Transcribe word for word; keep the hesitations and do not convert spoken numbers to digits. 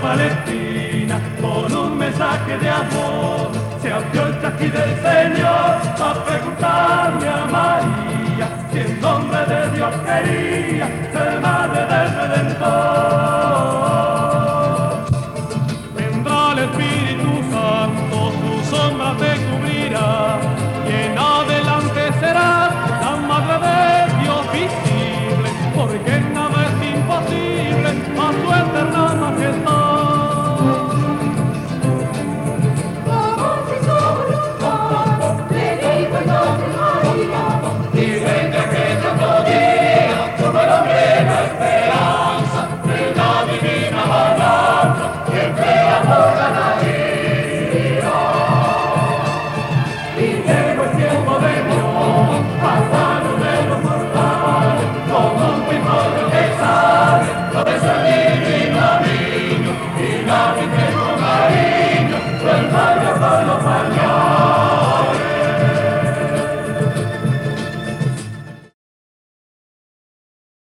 Palestina, con un mensaje de amor, se abrió el chaquí del Señor a preguntarle a María si en nombre de Dios quería ser madre del Redentor. Vendrá el Espíritu Santo, su sombra te cubrirá, y en adelante serás la madre de Dios visible, porque nada es imposible a su eterna majestad. Yes,